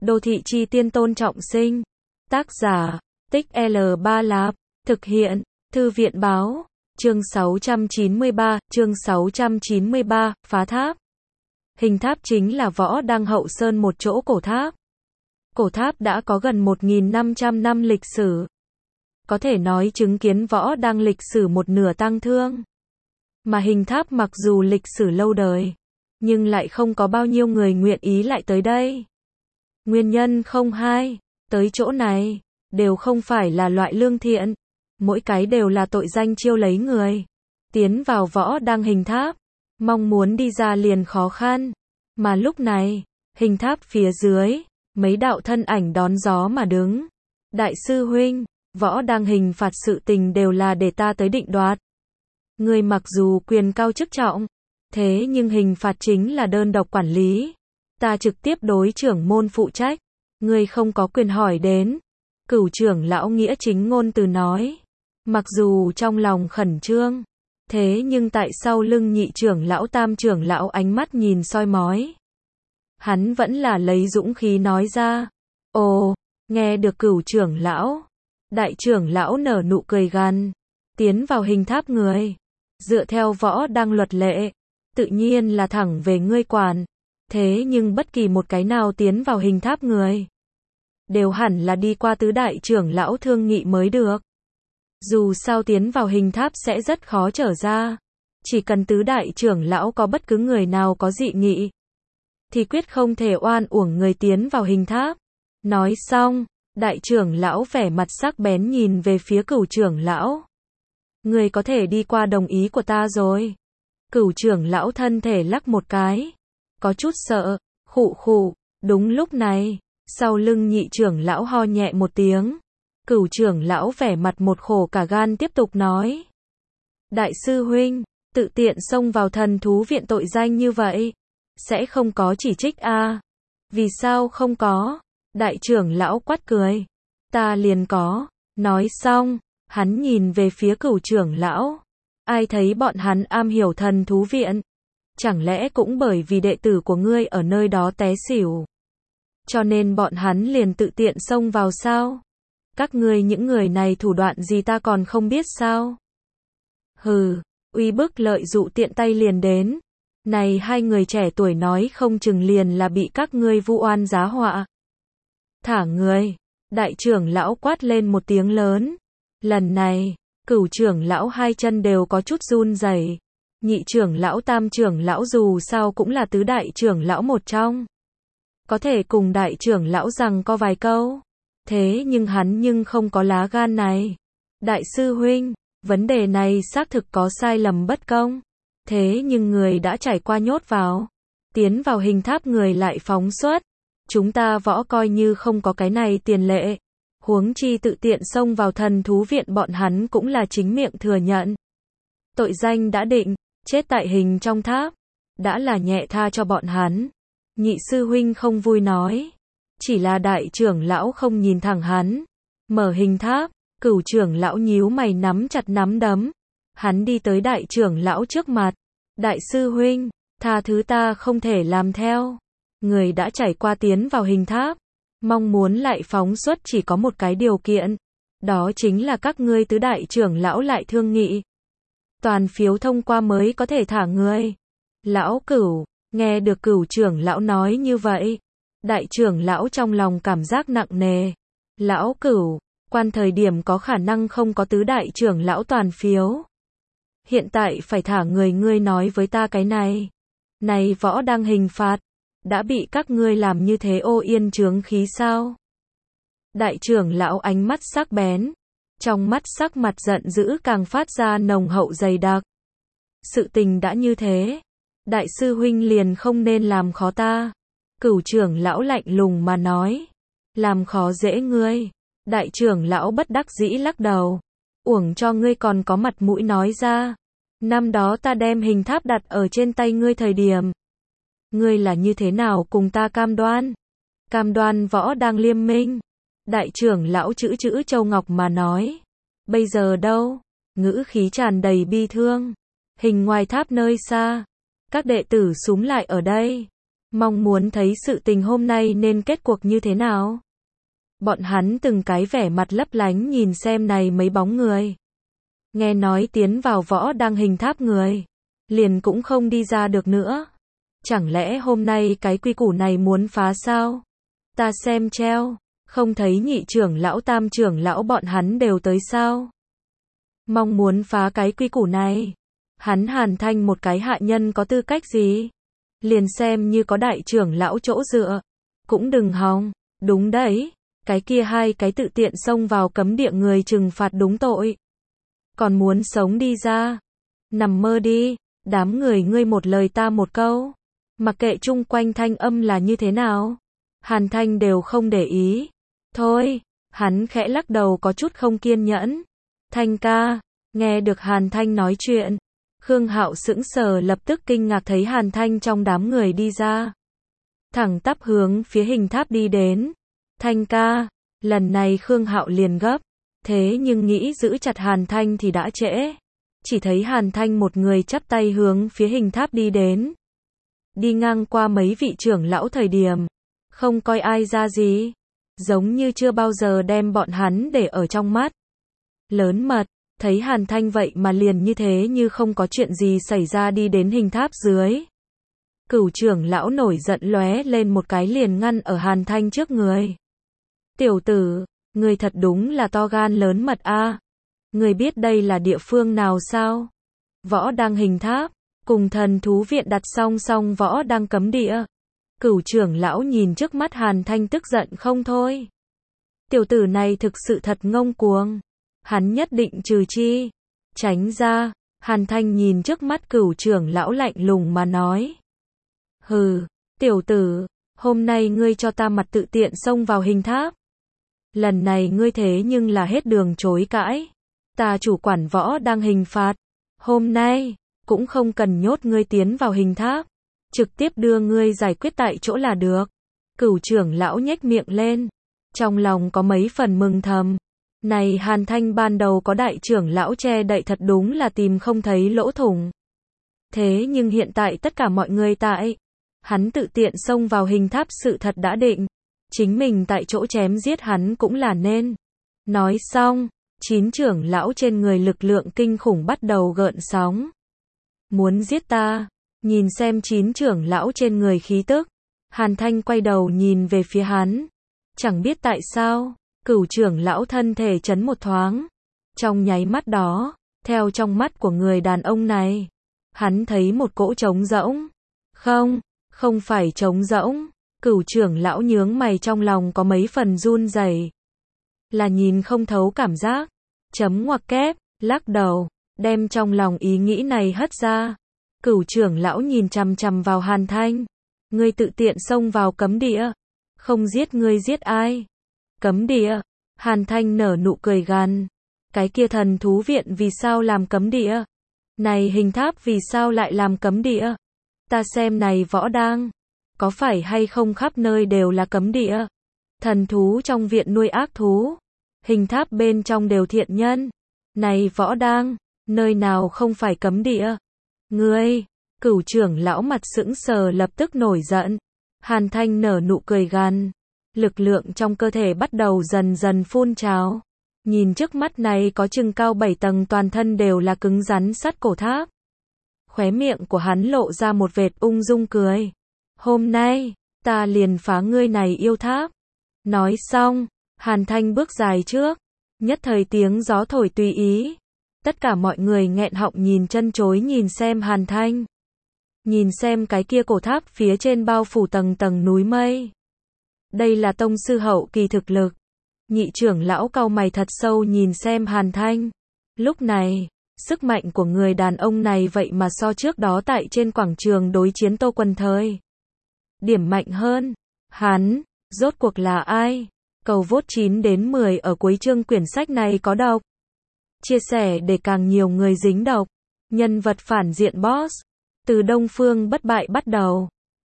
Đô thị chi tiên Tôn Trọng Sinh. Tác giả, Tích L3 Lạp. Thực hiện, Thư viện Báo. Chương 693, Phá Tháp. Hình tháp chính là Võ Đăng Hậu Sơn một chỗ cổ tháp. Cổ tháp đã có gần 1.500 năm lịch sử. Có thể nói chứng kiến Võ Đăng lịch sử một nửa tang thương. Mà hình tháp mặc dù lịch sử lâu đời, nhưng lại không có bao nhiêu người nguyện ý lại tới đây. Nguyên nhân không hai, tới chỗ này, đều không phải là loại lương thiện. Mỗi cái đều là tội danh chiêu lấy người. Tiến vào Võ Đăng hình tháp, mong muốn đi ra liền khó khăn. Mà lúc này, hình tháp phía dưới, mấy đạo thân ảnh đón gió mà đứng. Đại sư huynh, Võ Đăng hình phạt sự tình đều là để ta tới định đoạt. Người mặc dù quyền cao chức trọng, thế nhưng hình phạt chính là đơn độc quản lý. Ta trực tiếp đối trưởng môn phụ trách, người không có quyền hỏi đến. Cửu trưởng lão nghĩa chính ngôn từ nói. Mặc dù trong lòng khẩn trương, thế nhưng tại sau lưng nhị trưởng lão tam trưởng lão ánh mắt nhìn soi mói. Hắn vẫn là lấy dũng khí nói ra. Ồ, nghe được cửu trưởng lão. Đại trưởng lão nở nụ cười gằn. Tiến vào hình tháp người. Dựa theo Võ Đăng luật lệ. Tự nhiên là thẳng về ngươi quản. Thế nhưng bất kỳ một cái nào tiến vào hình tháp người. Đều hẳn là đi qua tứ đại trưởng lão thương nghị mới được. Dù sao tiến vào hình tháp sẽ rất khó trở ra. Chỉ cần tứ đại trưởng lão có bất cứ người nào có dị nghị, thì quyết không thể oan uổng người tiến vào hình tháp. Nói xong, đại trưởng lão vẻ mặt sắc bén nhìn về phía cửu trưởng lão. Người có thể đi qua đồng ý của ta rồi. Cửu trưởng lão thân thể lắc một cái. Có chút sợ, khụ khụ. Đúng lúc này, sau lưng nhị trưởng lão ho nhẹ một tiếng. Cửu trưởng lão vẻ mặt một khổ cả gan tiếp tục nói. Đại sư huynh, tự tiện xông vào thần thú viện tội danh như vậy, sẽ không có chỉ trích à? Vì sao không có? Đại trưởng lão quát cười. Ta liền có. Nói xong, hắn nhìn về phía cửu trưởng lão. Ai thấy bọn hắn am hiểu thần thú viện? Chẳng lẽ cũng bởi vì đệ tử của ngươi ở nơi đó té xỉu, cho nên bọn hắn liền tự tiện xông vào sao? Các ngươi những người này thủ đoạn gì ta còn không biết sao? Hừ, uy bức lợi dụ tiện tay liền đến. Này hai người trẻ tuổi nói không chừng liền là bị các ngươi vu oan giá họa. Thả người, đại trưởng lão quát lên một tiếng lớn. Lần này, cửu trưởng lão hai chân đều có chút run rẩy. Nhị trưởng lão tam trưởng lão dù sao cũng là tứ đại trưởng lão một trong. Có thể cùng đại trưởng lão rằng có vài câu. Thế nhưng hắn nhưng không có lá gan này. Đại sư huynh, vấn đề này xác thực có sai lầm bất công. Thế nhưng người đã trải qua nhốt vào. Tiến vào hình tháp người lại phóng xuất. Chúng ta Võ coi như không có cái này tiền lệ. Huống chi tự tiện xông vào thần thú viện bọn hắn cũng là chính miệng thừa nhận. Tội danh đã định, chết tại hình trong tháp. Đã là nhẹ tha cho bọn hắn. Nhị sư huynh không vui nói. Chỉ là đại trưởng lão không nhìn thẳng hắn. Mở hình tháp, cửu trưởng lão nhíu mày nắm chặt nắm đấm. Hắn đi tới đại trưởng lão trước mặt. Đại sư huynh, tha thứ ta không thể làm theo. Người đã trải qua tiến vào hình tháp. Mong muốn lại phóng xuất chỉ có một cái điều kiện. Đó chính là các ngươi tứ đại trưởng lão lại thương nghị. Toàn phiếu thông qua mới có thể thả người. Lão cửu, nghe được cửu trưởng lão nói như vậy. Đại trưởng lão trong lòng cảm giác nặng nề. Lão cửu, quan thời điểm có khả năng không có tứ đại trưởng lão toàn phiếu. Hiện tại phải thả người, ngươi nói với ta cái này. Này Võ Đăng hình phạt, đã bị các ngươi làm như thế ô yên chướng khí sao? Đại trưởng lão ánh mắt sắc bén. Trong mắt sắc mặt giận dữ càng phát ra nồng hậu dày đặc. Sự tình đã như thế. Đại sư huynh liền không nên làm khó ta. Cửu trưởng lão lạnh lùng mà nói. Làm khó dễ ngươi. Đại trưởng lão bất đắc dĩ lắc đầu. Uổng cho ngươi còn có mặt mũi nói ra. Năm đó ta đem hình tháp đặt ở trên tay ngươi thời điểm. Ngươi là như thế nào cùng ta cam đoan? Cam đoan Võ Đăng liêm minh. Đại trưởng lão chữ châu ngọc mà nói. Bây giờ đâu? Ngữ khí tràn đầy bi thương. Hình ngoài tháp nơi xa. Các đệ tử xúm lại ở đây. mong muốn thấy sự tình hôm nay nên kết cuộc như thế nào. Bọn hắn từng cái vẻ mặt lấp lánh nhìn xem này mấy bóng người. Nghe nói tiến vào võ đang hình tháp người, liền cũng không đi ra được nữa. Chẳng lẽ hôm nay cái quy củ này muốn phá sao? Ta xem treo, không thấy nhị trưởng lão tam trưởng lão bọn hắn đều tới sao? Mong muốn phá cái quy củ này. Hắn Hàn Thanh một cái hạ nhân có tư cách gì? Liền xem như có đại trưởng lão chỗ dựa. Cũng đừng hòng, đúng đấy. Cái kia hai cái tự tiện xông vào cấm địa người trừng phạt đúng tội. Còn muốn sống đi ra. Nằm mơ đi, đám người ngươi một lời ta một câu. Mặc kệ chung quanh thanh âm là như thế nào. Hàn Thanh đều không để ý. Thôi, hắn khẽ lắc đầu có chút không kiên nhẫn. Thanh ca, nghe được Hàn Thanh nói chuyện. Khương Hạo sững sờ lập tức kinh ngạc thấy Hàn Thanh trong đám người đi ra. Thẳng tắp hướng phía hình tháp đi đến. Thanh ca, lần này Khương Hạo liền gấp. Thế nhưng nghĩ giữ chặt Hàn Thanh thì đã trễ. Chỉ thấy Hàn Thanh một người chắp tay hướng phía hình tháp đi đến. Đi ngang qua mấy vị trưởng lão thời điểm. Không coi ai ra gì. Giống như chưa bao giờ đem bọn hắn để ở trong mắt. Lớn mật, thấy Hàn Thanh vậy mà liền như thế như không có chuyện gì xảy ra đi đến hình tháp dưới. Cửu trưởng lão nổi giận lóe lên một cái liền ngăn ở Hàn Thanh trước người. Tiểu tử, người thật đúng là to gan lớn mật a. Người biết đây là địa phương nào sao? Võ đang hình tháp, cùng thần thú viện đặt song song võ đang cấm địa. Cửu trưởng lão nhìn trước mắt Hàn Thanh tức giận không thôi. Tiểu tử này thực sự thật ngông cuồng. Hắn nhất định trừ chi. Tránh ra, Hàn Thanh nhìn trước mắt cửu trưởng lão lạnh lùng mà nói. Hừ, tiểu tử, hôm nay ngươi cho ta mặt tự tiện xông vào hình tháp. Lần này ngươi thế nhưng là hết đường chối cãi. Ta chủ quản võ đang hình phạt. Hôm nay, cũng không cần nhốt ngươi tiến vào hình tháp. Trực tiếp đưa ngươi giải quyết tại chỗ là được. Cửu trưởng lão nhếch miệng lên. Trong lòng có mấy phần mừng thầm. Này Hàn Thanh ban đầu có đại trưởng lão che đậy thật đúng là tìm không thấy lỗ thủng. Thế nhưng hiện tại tất cả mọi người tại. Hắn tự tiện xông vào hình tháp sự thật đã định. Chính mình tại chỗ chém giết hắn cũng là nên. Nói xong, 9 trưởng lão trên người lực lượng kinh khủng bắt đầu gợn sóng. Muốn giết ta, nhìn xem 9 trưởng lão trên người khí tức. Hàn Thanh quay đầu nhìn về phía hắn. Chẳng biết tại sao, cửu trưởng lão thân thể chấn một thoáng. Trong nháy mắt đó, theo trong mắt của người đàn ông này, hắn thấy một cỗ trống rỗng. Không phải trống rỗng. Cửu trưởng lão nhướng mày trong lòng có mấy phần run rẩy. Là nhìn không thấu cảm giác. Chấm ngoặc kép, lắc đầu, đem trong lòng ý nghĩ này hất ra. Cửu trưởng lão nhìn chằm chằm vào Hàn Thanh. Ngươi tự tiện xông vào cấm địa. Không giết ngươi giết ai? Cấm địa. Hàn Thanh nở nụ cười gằn. Cái kia thần thú viện vì sao làm cấm địa? Này hình tháp vì sao lại làm cấm địa? Ta xem này võ đang. Có phải hay không khắp nơi đều là cấm địa? Thần thú trong viện nuôi ác thú. Hình tháp bên trong đều thiện nhân. Này võ đang, nơi nào không phải cấm địa? Ngươi, cửu trưởng lão mặt sững sờ lập tức nổi giận. Hàn Thanh nở nụ cười gằn. Lực lượng trong cơ thể bắt đầu dần dần phun trào. Nhìn trước mắt này có chừng cao 7 tầng toàn thân đều là cứng rắn sắt cổ tháp. Khóe miệng của hắn lộ ra một vệt ung dung cười. Hôm nay, ta liền phá ngươi này yêu tháp. Nói xong, Hàn Thanh bước dài trước. Nhất thời tiếng gió thổi tùy ý. Tất cả mọi người nghẹn họng nhìn chân chối nhìn xem Hàn Thanh. Nhìn xem cái kia cổ tháp phía trên bao phủ tầng tầng núi mây. Đây là tông sư hậu kỳ thực lực. Nhị trưởng lão cau mày thật sâu nhìn xem Hàn Thanh. Lúc này, sức mạnh của người đàn ông này vậy mà so trước đó tại trên quảng trường đối chiến Tô Quân thời điểm mạnh hơn. Hắn, rốt cuộc là ai? Cầu vote 9 đến 10 ở cuối chương quyển sách này có đọc. Chia sẻ để càng nhiều người dính đọc. Nhân vật phản diện boss. Từ Đông Phương bất bại bắt đầu.